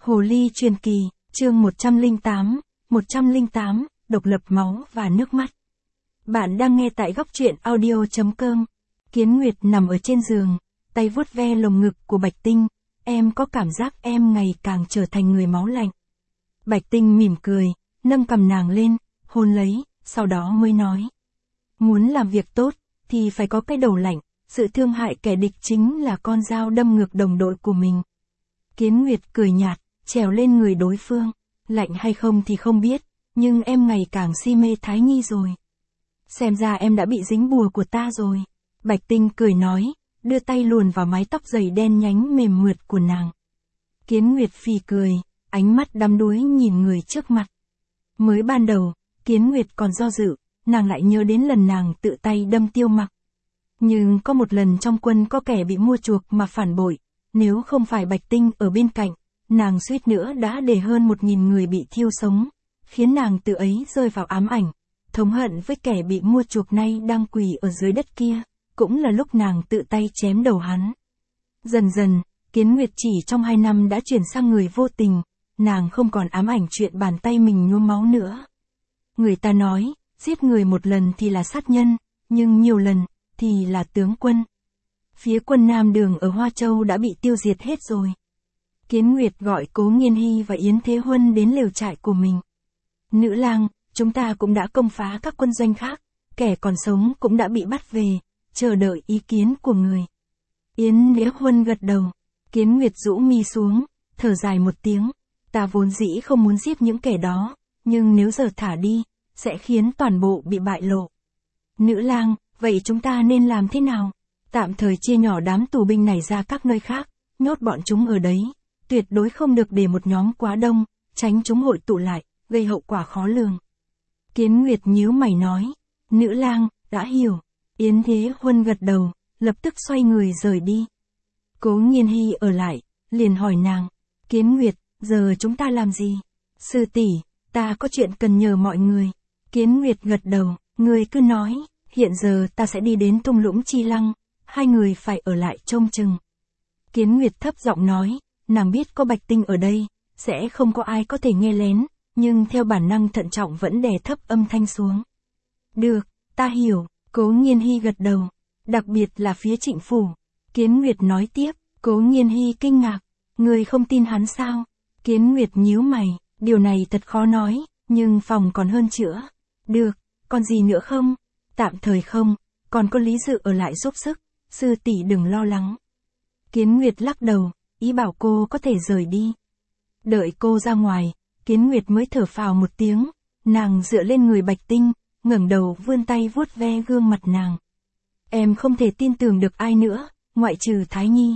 Hồ ly truyền kỳ, chương 108, độc lập máu và nước mắt. Bạn đang nghe tại góc truyện audio.com. Kiến Nguyệt nằm ở trên giường, tay vuốt ve lồng ngực của Bạch Tinh, em có cảm giác em ngày càng trở thành người máu lạnh. Bạch Tinh mỉm cười, nâng cằm nàng lên, hôn lấy, sau đó mới nói. Muốn làm việc tốt, thì phải có cái đầu lạnh, sự thương hại kẻ địch chính là con dao đâm ngược đồng đội của mình. Kiến Nguyệt cười nhạt, trèo lên người đối phương, lạnh hay không thì không biết, nhưng em ngày càng si mê Thái Nhi rồi. Xem ra em đã bị dính bùa của ta rồi. Bạch Tinh cười nói, đưa tay luồn vào mái tóc dày đen nhánh mềm mượt của nàng. Kiến Nguyệt phì cười, ánh mắt đăm đuối nhìn người trước mặt. Mới ban đầu, Kiến Nguyệt còn do dự, nàng lại nhớ đến lần nàng tự tay đâm Tiêu Mặc. Nhưng có một lần trong quân có kẻ bị mua chuộc mà phản bội, nếu không phải Bạch Tinh ở bên cạnh, nàng suýt nữa đã để hơn 1.000 người bị thiêu sống, khiến nàng tự ấy rơi vào ám ảnh, thống hận với kẻ bị mua chuộc nay đang quỳ ở dưới đất kia, cũng là lúc nàng tự tay chém đầu hắn. Dần dần, Kiến Nguyệt chỉ trong 2 năm đã chuyển sang người vô tình, nàng không còn ám ảnh chuyện bàn tay mình nhuốm máu nữa. Người ta nói, giết người một lần thì là sát nhân, nhưng nhiều lần, thì là tướng quân. Phía quân Nam Đường ở Hoa Châu đã bị tiêu diệt hết rồi. Kiến Nguyệt gọi Cố Nghiên Hy và Yến Thế Huân đến lều trại của mình. Nữ lang, chúng ta cũng đã công phá các quân doanh khác, kẻ còn sống cũng đã bị bắt về, chờ đợi ý kiến của người. Yến Thế Huân gật đầu. Kiến Nguyệt rũ mi xuống, thở dài một tiếng. Ta vốn dĩ không muốn giết những kẻ đó, nhưng nếu giờ thả đi, sẽ khiến toàn bộ bị bại lộ. Nữ lang, vậy chúng ta nên làm thế nào? Tạm thời chia nhỏ đám tù binh này ra các nơi khác, nhốt bọn chúng ở đấy. Tuyệt đối không được để một nhóm quá đông, tránh chúng hội tụ lại, gây hậu quả khó lường. Kiến Nguyệt nhíu mày nói. Nữ lang, đã hiểu. Yến Thế Huân gật đầu, lập tức xoay người rời đi. Cố Nghiên Hy ở lại, liền hỏi nàng. Kiến Nguyệt, giờ chúng ta làm gì? Sư tỷ, ta có chuyện cần nhờ mọi người. Kiến Nguyệt gật đầu, người cứ nói, hiện giờ ta sẽ đi đến thung lũng Chi Lăng, hai người phải ở lại trông chừng. Kiến Nguyệt thấp giọng nói, nàng biết có Bạch Tinh ở đây, sẽ không có ai có thể nghe lén, nhưng theo bản năng thận trọng vẫn đè thấp âm thanh xuống. Được, ta hiểu, Cố Nghiên Hy gật đầu, đặc biệt là phía Trịnh phủ. Kiến Nguyệt nói tiếp, Cố Nghiên Hy kinh ngạc, người không tin hắn sao? Kiến Nguyệt nhíu mày, điều này thật khó nói, nhưng phòng còn hơn chữa. Được, còn gì nữa không? Tạm thời không, còn có Lý Dự ở lại giúp sức, sư tỷ đừng lo lắng. Kiến Nguyệt lắc đầu, ý bảo cô có thể rời đi. Đợi cô ra ngoài, Kiến Nguyệt mới thở phào một tiếng, nàng dựa lên người Bạch Tinh, ngẩng đầu vươn tay vuốt ve gương mặt nàng. Em không thể tin tưởng được ai nữa, ngoại trừ Thái Nhi.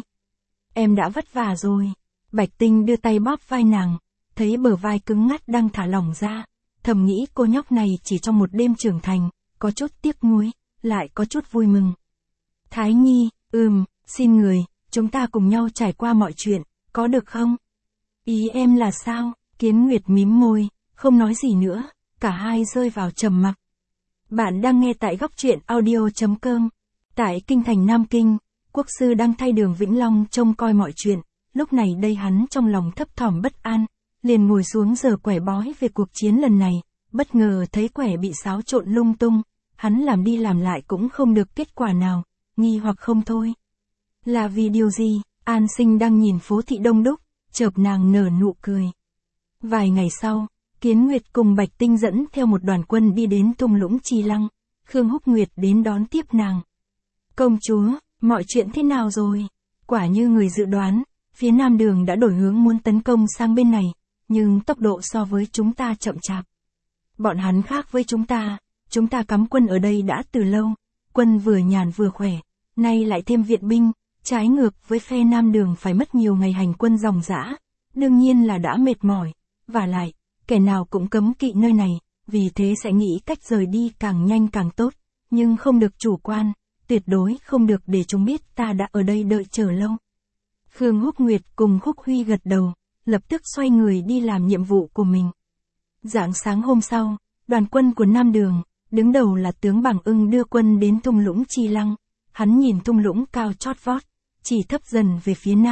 Em đã vất vả rồi. Bạch Tinh đưa tay bóp vai nàng, thấy bờ vai cứng ngắt đang thả lỏng ra, thầm nghĩ cô nhóc này chỉ trong một đêm trưởng thành, có chút tiếc nuối, lại có chút vui mừng. Thái Nhi, xin người, chúng ta cùng nhau trải qua mọi chuyện, có được không? Ý em là sao? Kiến Nguyệt mím môi, không nói gì nữa, cả hai rơi vào trầm mặc. Bạn đang nghe tại góc truyện audio.com. Tại kinh thành Nam Kinh, quốc sư đang thay Đường Vĩnh Long trông coi mọi chuyện, lúc này đây hắn trong lòng thấp thỏm bất an, liền ngồi xuống giở quẻ bói về cuộc chiến lần này, bất ngờ thấy quẻ bị xáo trộn lung tung, hắn làm đi làm lại cũng không được kết quả nào, nghi hoặc không thôi. Là vì điều gì? An Sinh đang nhìn phố thị đông đúc, chợt nàng nở nụ cười. Vài ngày sau, Kiến Nguyệt cùng Bạch Tinh dẫn theo một đoàn quân đi đến thung lũng Chi Lăng, Khương Húc Nguyệt đến đón tiếp nàng. Công chúa, mọi chuyện thế nào rồi? Quả như người dự đoán, phía Nam Đường đã đổi hướng muốn tấn công sang bên này, nhưng tốc độ so với chúng ta chậm chạp. Bọn hắn khác với chúng ta cắm quân ở đây đã từ lâu, quân vừa nhàn vừa khỏe, nay lại thêm viện binh, trái ngược với phe Nam Đường phải mất nhiều ngày hành quân ròng rã, đương nhiên là đã mệt mỏi, vả lại, kẻ nào cũng cấm kỵ nơi này, vì thế sẽ nghĩ cách rời đi càng nhanh càng tốt, nhưng không được chủ quan, tuyệt đối không được để chúng biết ta đã ở đây đợi chờ lâu. Khương Húc Nguyệt cùng Khúc Huy gật đầu, lập tức xoay người đi làm nhiệm vụ của mình. Rạng sáng hôm sau, đoàn quân của Nam Đường, đứng đầu là tướng Bàng Ưng đưa quân đến thung lũng Chi Lăng, hắn nhìn thung lũng cao chót vót, chỉ thấp dần về phía nam,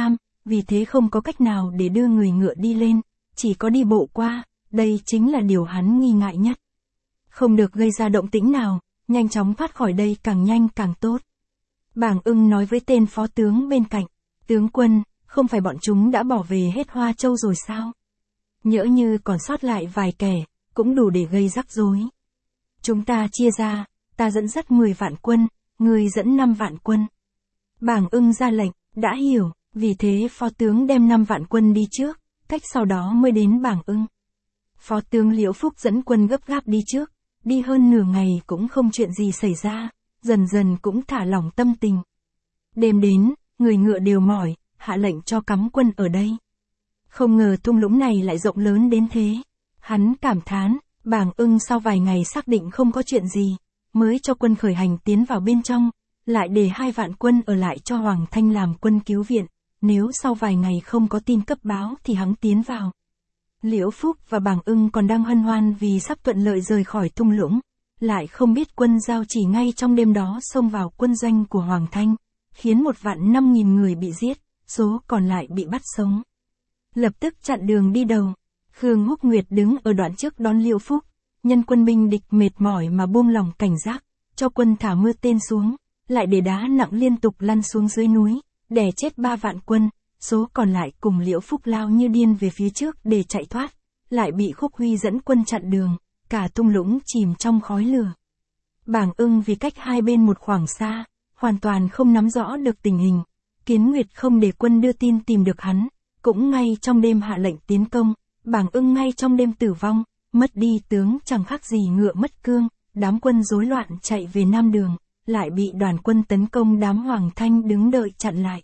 vì thế không có cách nào để đưa người ngựa đi lên, chỉ có đi bộ qua, đây chính là điều hắn nghi ngại nhất. Không được gây ra động tĩnh nào, nhanh chóng thoát khỏi đây càng nhanh càng tốt. Bàng Ưng nói với tên phó tướng bên cạnh, tướng quân, không phải bọn chúng đã bỏ về hết Hoa Châu rồi sao? Nhỡ như còn sót lại vài kẻ, cũng đủ để gây rắc rối. Chúng ta chia ra, ta dẫn dắt 10 vạn quân, người dẫn 5 vạn quân. Bàng Ưng ra lệnh, đã hiểu, vì thế phó tướng đem 5 vạn quân đi trước, cách sau đó mới đến Bàng Ưng. Phó tướng Liễu Phúc dẫn quân gấp gáp đi trước, đi hơn nửa ngày cũng không chuyện gì xảy ra, dần dần cũng thả lỏng tâm tình. Đêm đến, người ngựa đều mỏi, hạ lệnh cho cắm quân ở đây. Không ngờ thung lũng này lại rộng lớn đến thế. Hắn cảm thán, Bàng Ưng sau vài ngày xác định không có chuyện gì, mới cho quân khởi hành tiến vào bên trong, lại để 2 vạn quân ở lại cho Hoàng Thanh làm quân cứu viện, nếu sau vài ngày không có tin cấp báo thì hắn tiến vào. Liễu Phúc và Bàng Ưng còn đang hân hoan vì sắp thuận lợi rời khỏi thung lũng, lại không biết quân Giao chỉ ngay trong đêm đó xông vào quân doanh của Hoàng Thanh, khiến 1.500.000 người bị giết, số còn lại bị bắt sống. Lập tức chặn đường đi đầu. Khương Húc Nguyệt đứng ở đoạn trước đón Liễu Phúc, nhân quân binh địch mệt mỏi mà buông lỏng cảnh giác, cho quân thả mưa tên xuống, lại để đá nặng liên tục lăn xuống dưới núi, đè chết 3 vạn quân, số còn lại cùng Liễu Phúc lao như điên về phía trước để chạy thoát, lại bị Khúc Huy dẫn quân chặn đường, cả thung lũng chìm trong khói lửa. Bàng Ưng vì cách hai bên một khoảng xa, hoàn toàn không nắm rõ được tình hình, Kiến Nguyệt không để quân đưa tin tìm được hắn, cũng ngay trong đêm hạ lệnh tiến công, Bàng Ưng ngay trong đêm tử vong, mất đi tướng chẳng khác gì ngựa mất cương, đám quân rối loạn chạy về Nam Đường, lại bị đoàn quân tấn công đám Hoàng Thanh đứng đợi chặn lại.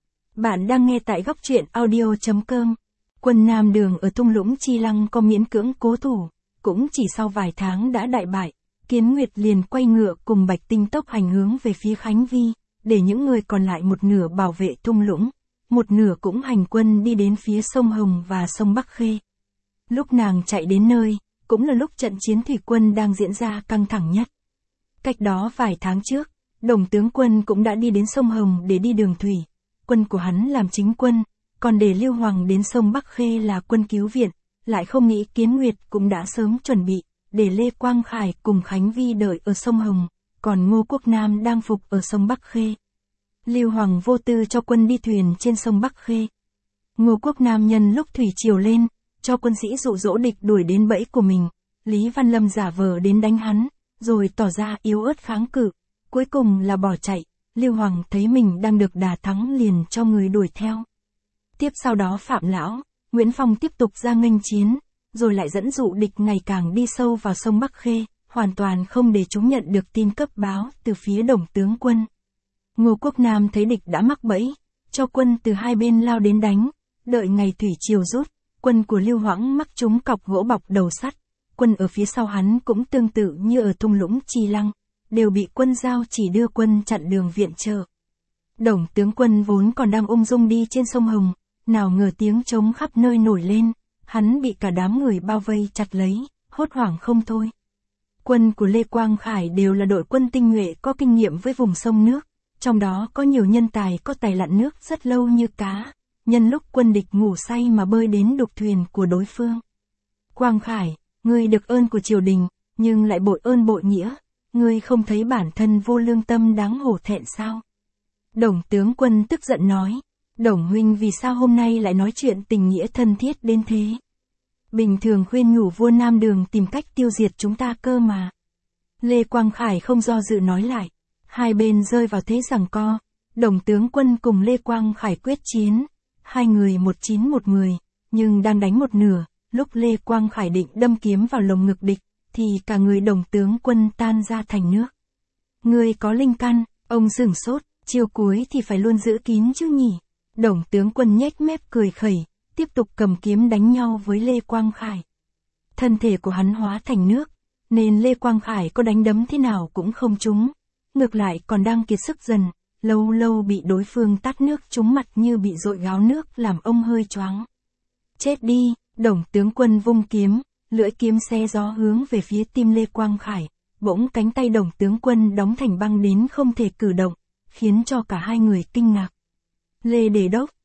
Bạn đang nghe tại góc truyện audio.com. Quân Nam Đường ở thung lũng Chi Lăng có miễn cưỡng cố thủ, cũng chỉ sau vài tháng đã đại bại, Kiến Nguyệt liền quay ngựa cùng Bạch Tinh tốc hành hướng về phía Khánh Vi, để những người còn lại một nửa bảo vệ thung lũng, một nửa cũng hành quân đi đến phía sông Hồng và sông Bắc Khê. Lúc nàng chạy đến nơi, cũng là lúc trận chiến thủy quân đang diễn ra căng thẳng nhất. Cách đó vài tháng trước, Đồng tướng quân cũng đã đi đến sông Hồng để đi đường thủy, quân của hắn làm chính quân, còn để Lưu Hoàng đến sông Bắc Khê là quân cứu viện, lại không nghĩ Kiến Nguyệt cũng đã sớm chuẩn bị, để Lê Quang Khải cùng Khánh Vi đợi ở sông Hồng, còn Ngô Quốc Nam đang phục ở sông Bắc Khê. Lưu Hoàng vô tư cho quân đi thuyền trên sông Bắc Khê. Ngô Quốc Nam nhân lúc thủy triều lên, cho quân sĩ dụ dỗ địch đuổi đến bẫy của mình, Lý Văn Lâm giả vờ đến đánh hắn, rồi tỏ ra yếu ớt kháng cự, cuối cùng là bỏ chạy. Lưu Hoàng thấy mình đang được đà thắng liền cho người đuổi theo. Tiếp sau đó Phạm Lão, Nguyễn Phong tiếp tục ra nghênh chiến, rồi lại dẫn dụ địch ngày càng đi sâu vào sông Bắc Khê, hoàn toàn không để chúng nhận được tin cấp báo từ phía Đồng tướng quân. Ngô Quốc Nam thấy địch đã mắc bẫy, cho quân từ hai bên lao đến đánh, đợi ngày thủy triều rút, quân của Lưu Hoãng mắc trúng cọc gỗ bọc đầu sắt, quân ở phía sau hắn cũng tương tự như ở thung lũng Chi Lăng, đều bị quân Giao chỉ đưa quân chặn đường viện trợ. Đồng tướng quân vốn còn đang ung dung đi trên sông Hồng, nào ngờ tiếng trống khắp nơi nổi lên, hắn bị cả đám người bao vây chặt lấy, hốt hoảng không thôi. Quân của Lê Quang Khải đều là đội quân tinh nhuệ có kinh nghiệm với vùng sông nước, trong đó có nhiều nhân tài có tài lặn nước rất lâu như cá, nhân lúc quân địch ngủ say mà bơi đến đục thuyền của đối phương. Quang Khải, ngươi được ơn của triều đình, nhưng lại bội ơn bội nghĩa, ngươi không thấy bản thân vô lương tâm đáng hổ thẹn sao? Đồng tướng quân tức giận nói, Đồng huynh vì sao hôm nay lại nói chuyện tình nghĩa thân thiết đến thế? Bình thường khuyên nhủ vua Nam Đường tìm cách tiêu diệt chúng ta cơ mà. Lê Quang Khải không do dự nói lại, hai bên rơi vào thế giằng co, Đồng tướng quân cùng Lê Quang Khải quyết chiến, hai người 1-9-1-10, nhưng đang đánh một nửa, lúc Lê Quang Khải định đâm kiếm vào lồng ngực địch, thì cả người Đồng tướng quân tan ra thành nước. Ngươi có linh căn, ông sửng sốt, chiêu cuối thì phải luôn giữ kín chứ nhỉ? Đồng tướng quân nhếch mép cười khẩy, tiếp tục cầm kiếm đánh nhau với Lê Quang Khải. Thân thể của hắn hóa thành nước, nên Lê Quang Khải có đánh đấm thế nào cũng không trúng, ngược lại còn đang kiệt sức dần, lâu lâu bị đối phương tát nước trúng mặt như bị dội gáo nước làm ông hơi choáng. Chết đi, Đồng tướng quân vung kiếm, lưỡi kiếm xé gió hướng về phía tim Lê Quang Khải, bỗng cánh tay Đồng tướng quân đóng thành băng đến không thể cử động, khiến cho cả hai người kinh ngạc. Lê Đề Đốc,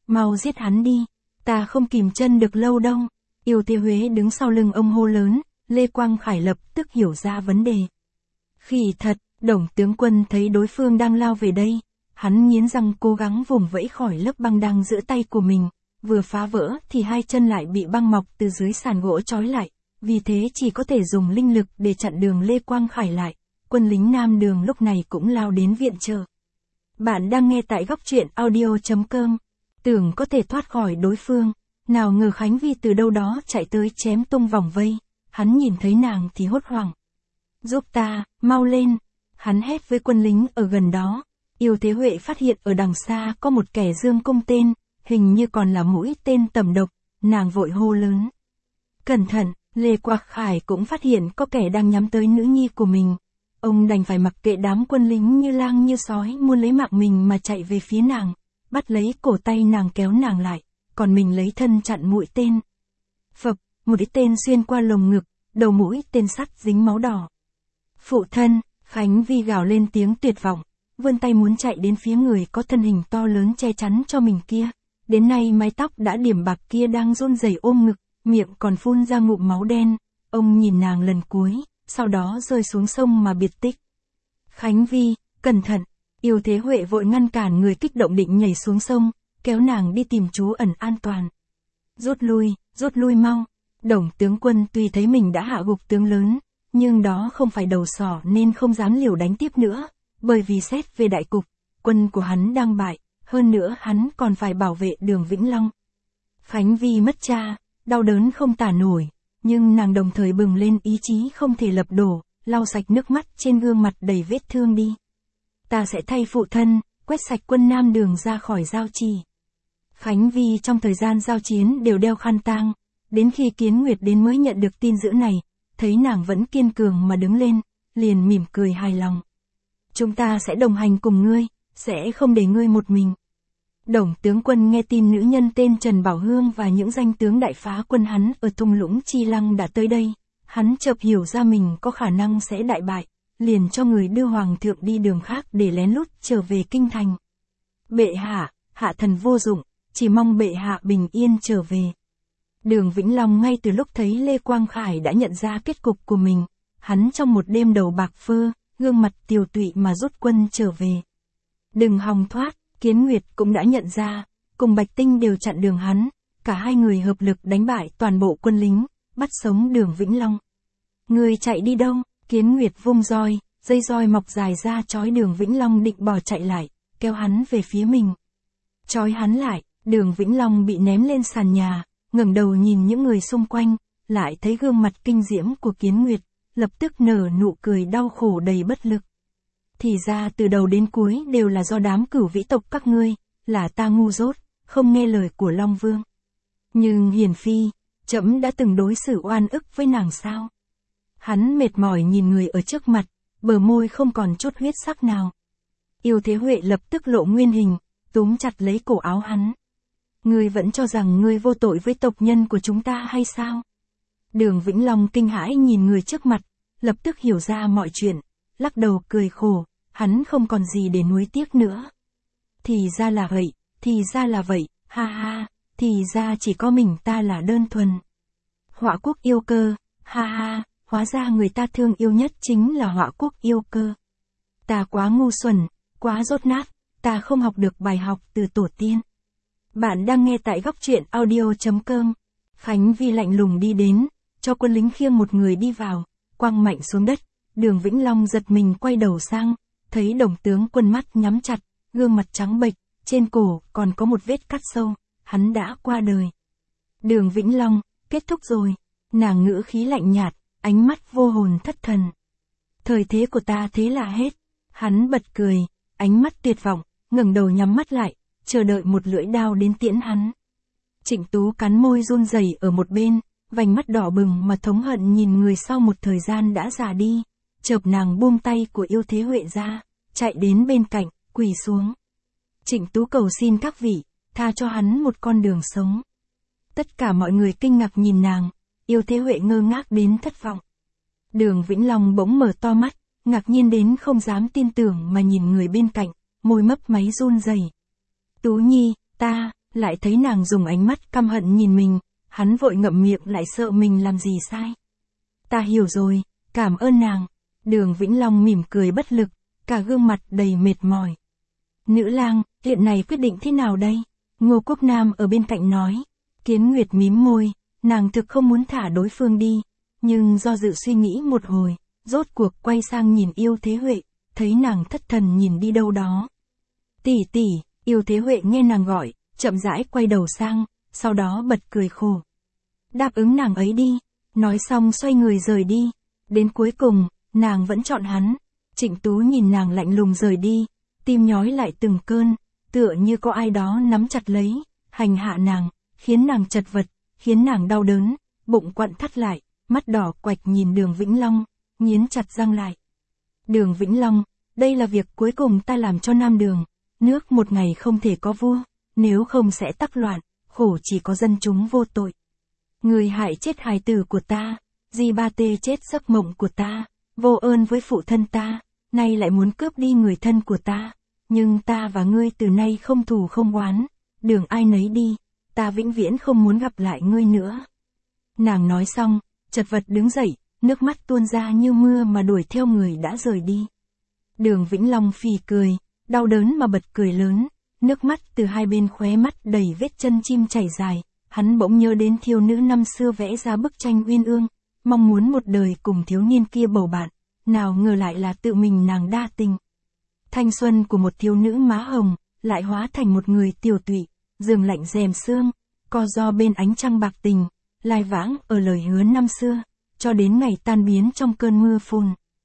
mau giết hắn đi, ta không kìm chân được lâu đâu. Yêu Thế Huế đứng sau lưng ông hô lớn, Lê Quang Khải lập tức hiểu ra vấn đề. Khỉ thật, Đồng tướng quân thấy đối phương đang lao về đây, hắn nghiến răng cố gắng vùng vẫy khỏi lớp băng đang giữa tay của mình, vừa phá vỡ thì hai chân lại bị băng mọc từ dưới sàn gỗ trói lại, vì thế chỉ có thể dùng linh lực để chặn đường Lê Quang Khải lại. Quân lính Nam Đường lúc này cũng lao đến viện trợ. Bạn đang nghe tại góc truyện audio.com. Tưởng có thể thoát khỏi đối phương, nào ngờ Khánh Vi từ đâu đó chạy tới chém tung vòng vây, hắn nhìn thấy nàng thì hốt hoảng. Giúp ta, mau lên, hắn hét với quân lính ở gần đó. Yêu Thế Huệ phát hiện ở đằng xa có một kẻ dương cung tên, hình như còn là mũi tên tầm độc, nàng vội hô lớn. Cẩn thận, Lê Quang Khải cũng phát hiện có kẻ đang nhắm tới nữ nhi của mình. Ông đành phải mặc kệ đám quân lính như lang như sói muốn lấy mạng mình mà chạy về phía nàng, bắt lấy cổ tay nàng kéo nàng lại, còn mình lấy thân chặn mũi tên. Phập, một cái tên xuyên qua lồng ngực, đầu mũi tên sắt dính máu đỏ. Phụ thân, Khánh Vi gào lên tiếng tuyệt vọng, vươn tay muốn chạy đến phía người có thân hình to lớn che chắn cho mình kia. Đến nay mái tóc đã điểm bạc kia đang run rẩy ôm ngực, miệng còn phun ra ngụm máu đen. Ông nhìn nàng lần cuối, sau đó rơi xuống sông mà biệt tích. Khánh Vi, cẩn thận, Yêu Thế Huệ vội ngăn cản người kích động định nhảy xuống sông, kéo nàng đi tìm trú ẩn an toàn. Rút lui mau. Đồng tướng quân tuy thấy mình đã hạ gục tướng lớn, nhưng đó không phải đầu sỏ nên không dám liều đánh tiếp nữa, bởi vì xét về đại cục, quân của hắn đang bại, hơn nữa hắn còn phải bảo vệ Đường Vĩnh Long. Khánh Vi mất cha, đau đớn không tả nổi, nhưng nàng đồng thời bừng lên ý chí không thể lập đổ, lau sạch nước mắt trên gương mặt đầy vết thương đi. Ta sẽ thay phụ thân, quét sạch quân Nam Đường ra khỏi giao trì. Khánh Vi trong thời gian giao chiến đều đeo khăn tang, đến khi Kiến Nguyệt đến mới nhận được tin dữ này, thấy nàng vẫn kiên cường mà đứng lên, liền mỉm cười hài lòng. Chúng ta sẽ đồng hành cùng ngươi, sẽ không để ngươi một mình. Đồng tướng quân nghe tin nữ nhân tên Trần Bảo Hương và những danh tướng đại phá quân hắn ở thung lũng Chi Lăng đã tới đây, hắn chợt hiểu ra mình có khả năng sẽ đại bại, liền cho người đưa hoàng thượng đi đường khác để lén lút trở về kinh thành. Bệ hạ, hạ thần vô dụng, chỉ mong bệ hạ bình yên trở về. Đường Vĩnh Long ngay từ lúc thấy Lê Quang Khải đã nhận ra kết cục của mình, hắn trong một đêm đầu bạc phơ, gương mặt tiều tụy mà rút quân trở về. Đừng hòng thoát, Kiến Nguyệt cũng đã nhận ra, cùng Bạch Tinh đều chặn đường hắn, cả hai người hợp lực đánh bại toàn bộ quân lính, bắt sống Đường Vĩnh Long. Người chạy đi đâu? Kiến Nguyệt vung roi, dây roi mọc dài ra trói Đường Vĩnh Long định bỏ chạy lại, kéo hắn về phía mình. Trói hắn lại, Đường Vĩnh Long bị ném lên sàn nhà, ngẩng đầu nhìn những người xung quanh, lại thấy gương mặt kinh diễm của Kiến Nguyệt, lập tức nở nụ cười đau khổ đầy bất lực. Thì ra từ đầu đến cuối đều là do đám Cửu Vĩ tộc các ngươi, là ta ngu dốt, không nghe lời của Long Vương. Nhưng Hiền Phi, trẫm đã từng đối xử oan ức với nàng sao? Hắn mệt mỏi nhìn người ở trước mặt, bờ môi không còn chút huyết sắc nào. Yêu Thế Huệ lập tức lộ nguyên hình, túm chặt lấy cổ áo hắn. Ngươi vẫn cho rằng ngươi vô tội với tộc nhân của chúng ta hay sao? Đường Vĩnh Long kinh hãi nhìn người trước mặt, lập tức hiểu ra mọi chuyện, lắc đầu cười khổ, hắn không còn gì để nuối tiếc nữa. Thì ra là vậy, ha ha, thì ra chỉ có mình ta là đơn thuần. Họa Quốc yêu cơ, ha ha, hóa ra người ta thương yêu nhất chính là Họa Quốc yêu cơ. Ta quá ngu xuẩn, quá dốt nát, ta không học được bài học từ tổ tiên. Bạn đang nghe tại góc truyện audio.com. Khánh Vi lạnh lùng đi đến, cho quân lính khiêng một người đi vào, quăng mạnh xuống đất. Đường Vĩnh Long giật mình quay đầu sang, thấy Đồng tướng quân mắt nhắm chặt, gương mặt trắng bệch, trên cổ còn có một vết cắt sâu, hắn đã qua đời. Đường Vĩnh Long, kết thúc rồi. Nàng ngữ khí lạnh nhạt, ánh mắt vô hồn thất thần. Thời thế của ta thế là hết. Hắn bật cười, ánh mắt tuyệt vọng, ngẩng đầu nhắm mắt lại, chờ đợi một lưỡi đao đến tiễn hắn. Trịnh Tú cắn môi run rẩy ở một bên, vành mắt đỏ bừng mà thống hận nhìn người sau một thời gian đã già đi. Chợp nàng buông tay của Yêu Thế Huệ ra, chạy đến bên cạnh, quỳ xuống. Trịnh Tú cầu xin các vị, tha cho hắn một con đường sống. Tất cả mọi người kinh ngạc nhìn nàng, Yêu Thế Huệ ngơ ngác đến thất vọng. Đường Vĩnh Long bỗng mở to mắt, ngạc nhiên đến không dám tin tưởng mà nhìn người bên cạnh, môi mấp máy run rẩy. Tú Nhi, lại thấy nàng dùng ánh mắt căm hận nhìn mình, hắn vội ngậm miệng lại sợ mình làm gì sai. Ta hiểu rồi, cảm ơn nàng. Đường Vĩnh Long mỉm cười bất lực, cả gương mặt đầy mệt mỏi. Nữ lang, chuyện này quyết định thế nào đây? Ngô Quốc Nam ở bên cạnh nói. Kiến Nguyệt mím môi, nàng thực không muốn thả đối phương đi, nhưng do dự suy nghĩ một hồi, rốt cuộc quay sang nhìn Yêu Thế Huệ, thấy nàng thất thần nhìn đi đâu đó. Tỷ tỷ, Yêu Thế Huệ nghe nàng gọi, chậm rãi quay đầu sang, sau đó bật cười khổ. Đáp ứng nàng ấy đi, nói xong xoay người rời đi. Đến cuối cùng, nàng vẫn chọn hắn. Trịnh Tú nhìn nàng lạnh lùng rời đi, tim nhói lại từng cơn, tựa như có ai đó nắm chặt lấy, hành hạ nàng, khiến nàng chật vật, khiến nàng đau đớn, bụng quặn thắt lại, mắt đỏ quạch nhìn Đường Vĩnh Long, nghiến chặt răng lại. Đường Vĩnh Long, đây là việc cuối cùng ta làm cho Nam Đường, nước một ngày không thể có vua, nếu không sẽ tắc loạn, khổ chỉ có dân chúng vô tội. Người hại chết hài tử của ta, Di Ba Tê chết giấc mộng của ta, vô ơn với phụ thân ta, nay lại muốn cướp đi người thân của ta, nhưng ta và ngươi từ nay không thù không oán, đường ai nấy đi, ta vĩnh viễn không muốn gặp lại ngươi nữa. Nàng nói xong, chật vật đứng dậy, nước mắt tuôn ra như mưa mà đuổi theo người đã rời đi. Đường Vĩnh Long phì cười, đau đớn mà bật cười lớn, nước mắt từ hai bên khóe mắt đầy vết chân chim chảy dài, hắn bỗng nhớ đến thiếu nữ năm xưa vẽ ra bức tranh uyên ương, mong muốn một đời cùng thiếu niên kia bầu bạn, nào ngờ lại là tự mình nàng đa tình. Thanh xuân của một thiếu nữ má hồng, lại hóa thành một người tiểu tụy, giường lạnh rèm sương, co ro bên ánh trăng bạc tình, lai vãng ở lời hứa năm xưa, cho đến ngày tan biến trong cơn mưa phùn.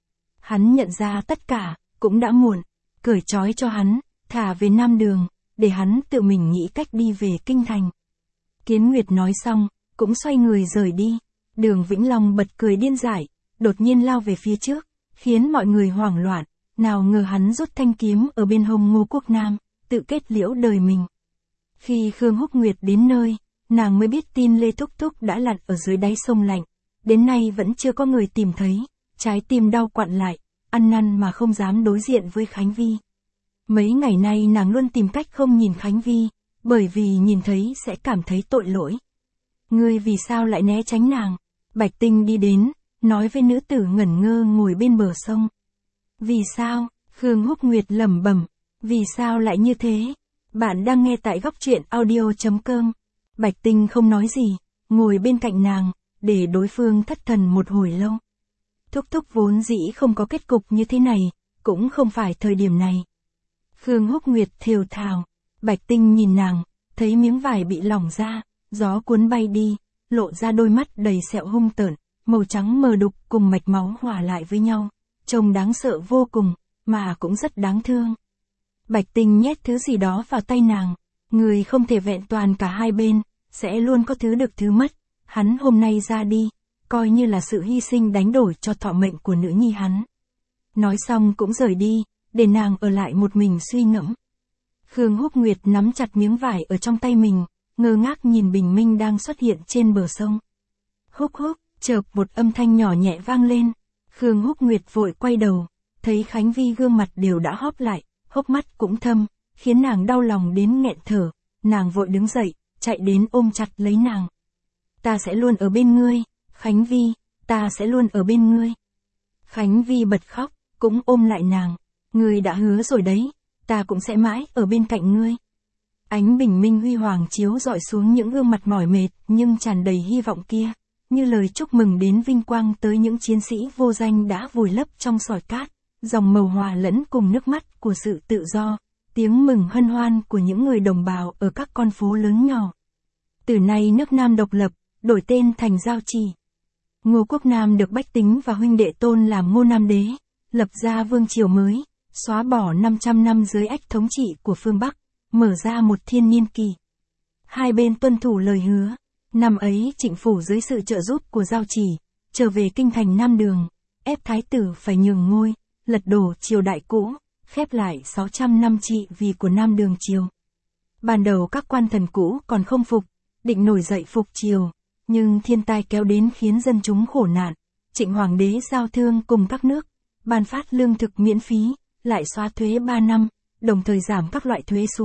Hắn nhận ra tất cả, cũng đã muộn, cởi trói cho hắn, thả về Nam Đường, để hắn tự mình nghĩ cách đi về kinh thành. Kiến Nguyệt nói xong, cũng xoay người rời đi. Đường Vĩnh Long bật cười điên dại, đột nhiên lao về phía trước, khiến mọi người hoảng loạn, nào ngờ hắn rút thanh kiếm ở bên hông Ngô Quốc Nam, tự kết liễu đời mình. Khi Khương Húc Nguyệt đến nơi, nàng mới biết tin Lê Thúc Thúc đã lặn ở dưới đáy sông lạnh, đến nay vẫn chưa có người tìm thấy, trái tim đau quặn lại, ăn năn mà không dám đối diện với Khánh Vi. Mấy ngày nay nàng luôn tìm cách không nhìn Khánh Vi, bởi vì nhìn thấy sẽ cảm thấy tội lỗi. Ngươi vì sao lại né tránh nàng? Bạch Tinh đi đến, nói với nữ tử ngẩn ngơ ngồi bên bờ sông. Vì sao? Khương Húc Nguyệt lẩm bẩm, vì sao lại như thế? Bạn đang nghe tại góc truyện audio.com. Bạch Tinh không nói gì, ngồi bên cạnh nàng, để đối phương thất thần một hồi lâu. Thúc Thúc vốn dĩ không có kết cục như thế này, cũng không phải thời điểm này. Khương Húc Nguyệt thều thào, Bạch Tinh nhìn nàng, thấy miếng vải bị lỏng ra, gió cuốn bay đi, lộ ra đôi mắt đầy sẹo hung tợn, màu trắng mờ đục cùng mạch máu hòa lại với nhau, trông đáng sợ vô cùng, mà cũng rất đáng thương. Bạch Tinh nhét thứ gì đó vào tay nàng, người không thể vẹn toàn cả hai bên, sẽ luôn có thứ được thứ mất, hắn hôm nay ra đi, coi như là sự hy sinh đánh đổi cho thọ mệnh của nữ nhi hắn. Nói xong cũng rời đi, để nàng ở lại một mình suy ngẫm. Khương Húc Nguyệt nắm chặt miếng vải ở trong tay mình, ngơ ngác nhìn bình minh đang xuất hiện trên bờ sông. Húc húc, chợt một âm thanh nhỏ nhẹ vang lên. Khương Húc Nguyệt vội quay đầu, thấy Khánh Vi gương mặt đều đã hóp lại, hốc mắt cũng thâm, khiến nàng đau lòng đến nghẹn thở. Nàng vội đứng dậy, chạy đến ôm chặt lấy nàng. Ta sẽ luôn ở bên ngươi, Khánh Vi, ta sẽ luôn ở bên ngươi. Khánh Vi bật khóc, cũng ôm lại nàng. Ngươi đã hứa rồi đấy, ta cũng sẽ mãi ở bên cạnh ngươi. Ánh bình minh huy hoàng chiếu rọi xuống những gương mặt mỏi mệt nhưng tràn đầy hy vọng kia, như lời chúc mừng đến vinh quang tới những chiến sĩ vô danh đã vùi lấp trong sỏi cát, dòng màu hòa lẫn cùng nước mắt của sự tự do, tiếng mừng hân hoan của những người đồng bào ở các con phố lớn nhỏ. Từ nay nước Nam độc lập, đổi tên thành Giao Chỉ. Ngô Quốc Nam được bách tính và huynh đệ tôn làm Ngô Nam Đế, lập ra vương triều mới, xóa bỏ 500 năm dưới ách thống trị của phương Bắc, mở ra một thiên niên kỳ. Hai bên tuân thủ lời hứa. Năm ấy Trịnh Phủ dưới sự trợ giúp của Giao Chỉ, trở về kinh thành Nam Đường, ép thái tử phải nhường ngôi, lật đổ triều đại cũ, khép lại 600 năm trị vì của Nam Đường triều. Ban đầu các quan thần cũ còn không phục, định nổi dậy phục triều, nhưng thiên tai kéo đến khiến dân chúng khổ nạn. Trịnh Hoàng đế giao thương cùng các nước, ban phát lương thực miễn phí, lại xóa thuế 3 năm, đồng thời giảm các loại thuế xuống,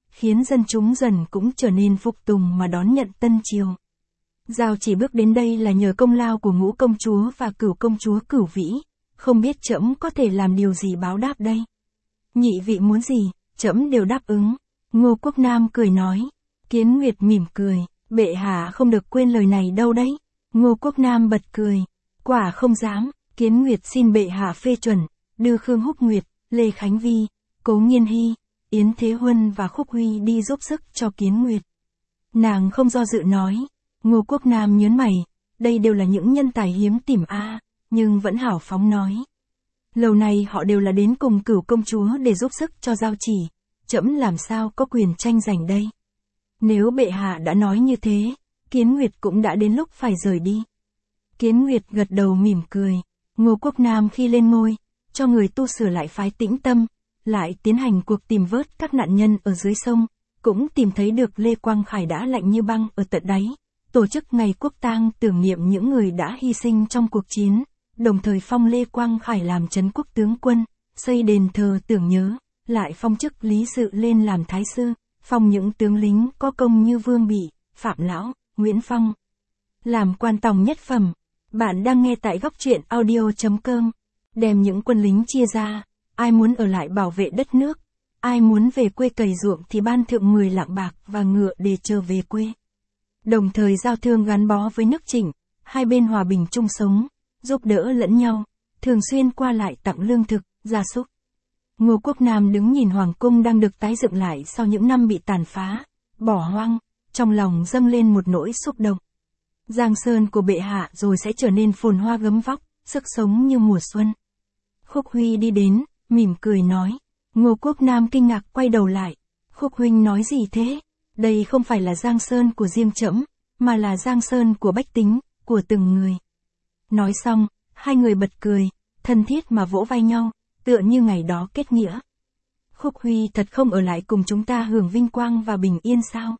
khiến dân chúng dần cũng trở nên phục tùng mà đón nhận Tân Triều. Giao chỉ bước đến đây là nhờ công lao của Ngũ công chúa và Cửu công chúa Cửu Vĩ, không biết trẫm có thể làm điều gì báo đáp đây. Nhị vị muốn gì, trẫm đều đáp ứng. Ngô Quốc Nam cười nói. Kiến Nguyệt mỉm cười, bệ hạ không được quên lời này đâu đấy. Ngô Quốc Nam bật cười. Quả không dám, Kiến Nguyệt xin bệ hạ phê chuẩn, đưa Khương Húc Nguyệt, Lê Khánh Vi, Cố Nghiên Hy, Yến Thế Huân và Khúc Huy đi giúp sức cho Kiến Nguyệt. Nàng không do dự nói. Ngô Quốc Nam nhớn mày, đây đều là những nhân tài hiếm tìm nhưng vẫn hào phóng nói. Lâu nay họ đều là đến cùng Cửu công chúa để giúp sức cho Giao chỉ, trẫm làm sao có quyền tranh giành đây. Nếu bệ hạ đã nói như thế, Kiến Nguyệt cũng đã đến lúc phải rời đi. Kiến Nguyệt gật đầu mỉm cười. Ngô Quốc Nam khi lên ngôi, cho người tu sửa lại phái Tĩnh Tâm, lại tiến hành cuộc tìm vớt các nạn nhân ở dưới sông, cũng tìm thấy được Lê Quang Khải đã lạnh như băng ở tận đáy, tổ chức ngày quốc tang tưởng niệm những người đã hy sinh trong cuộc chiến, đồng thời phong Lê Quang Khải làm trấn quốc tướng quân, xây đền thờ tưởng nhớ, lại phong chức Lý Sự lên làm thái sư, phong những tướng lính có công như Vương Bị, Phạm Lão, Nguyễn Phong làm quan tòng nhất phẩm. Bạn đang nghe tại góc truyện audio.com. Đem những quân lính chia ra, ai muốn ở lại bảo vệ đất nước, ai muốn về quê cày ruộng thì ban thượng 10 lạng bạc và ngựa để trở về quê. Đồng thời giao thương gắn bó với nước Trịnh, hai bên hòa bình chung sống, giúp đỡ lẫn nhau, thường xuyên qua lại tặng lương thực, gia súc. Ngô Quốc Nam đứng nhìn hoàng cung đang được tái dựng lại sau những năm bị tàn phá, bỏ hoang, trong lòng dâng lên một nỗi xúc động. Giang sơn của bệ hạ rồi sẽ trở nên phồn hoa gấm vóc, sức sống như mùa xuân. Khúc Huy đi đến, mỉm cười nói. Ngô Quốc Nam kinh ngạc quay đầu lại. Khúc huynh nói gì thế? Đây không phải là giang sơn của riêng trẫm, mà là giang sơn của bách tính, của từng người. Nói xong, hai người bật cười, thân thiết mà vỗ vai nhau, tựa như ngày đó kết nghĩa. Khúc Huy thật không ở lại cùng chúng ta hưởng vinh quang và bình yên sao?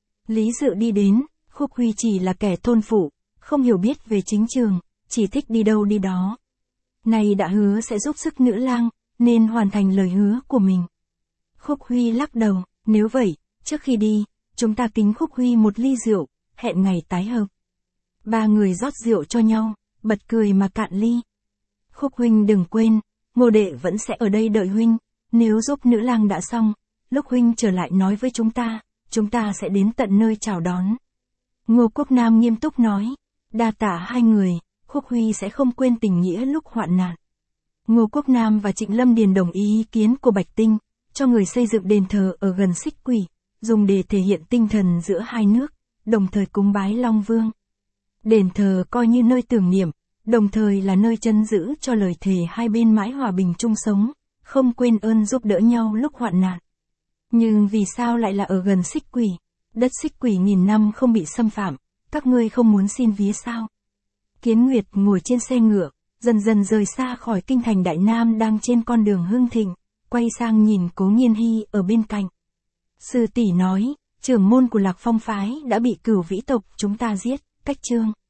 Lý Dự đi đến, Khúc Huy chỉ là kẻ thôn phụ, không hiểu biết về chính trường, chỉ thích đi đâu đi đó. Này đã hứa sẽ giúp sức nữ lang, nên hoàn thành lời hứa của mình. Khúc Huy lắc đầu, nếu vậy, trước khi đi, chúng ta kính Khúc Huy một ly rượu, hẹn ngày tái hợp. Ba người rót rượu cho nhau, bật cười mà cạn ly. Khúc huynh đừng quên, Ngô đệ vẫn sẽ ở đây đợi huynh, nếu giúp nữ lang đã xong, lúc huynh trở lại nói với chúng ta sẽ đến tận nơi chào đón. Ngô Quốc Nam nghiêm túc nói, đa tạ hai người, Khúc Huy sẽ không quên tình nghĩa lúc hoạn nạn. Ngô Quốc Nam và Trịnh Lâm Điền đồng ý kiến của Bạch Tinh, cho người xây dựng đền thờ ở gần Xích Quỷ, dùng để thể hiện tinh thần giữa hai nước, đồng thời cúng bái Long Vương. Đền thờ coi như nơi tưởng niệm, đồng thời là nơi trấn giữ cho lời thề hai bên mãi hòa bình chung sống, không quên ơn giúp đỡ nhau lúc hoạn nạn. Nhưng vì sao lại là ở gần Xích Quỷ? Đất Xích Quỷ nghìn năm không bị xâm phạm, các ngươi không muốn xin vía sao? Kiến Nguyệt ngồi trên xe ngựa, dần dần rời xa khỏi kinh thành Đại Nam đang trên con đường hưng thịnh, quay sang nhìn Cố Nghiên Hy ở bên cạnh. Sư tỷ nói, trưởng môn của Lạc Phong phái đã bị Cửu Vĩ tộc chúng ta giết, cách chương.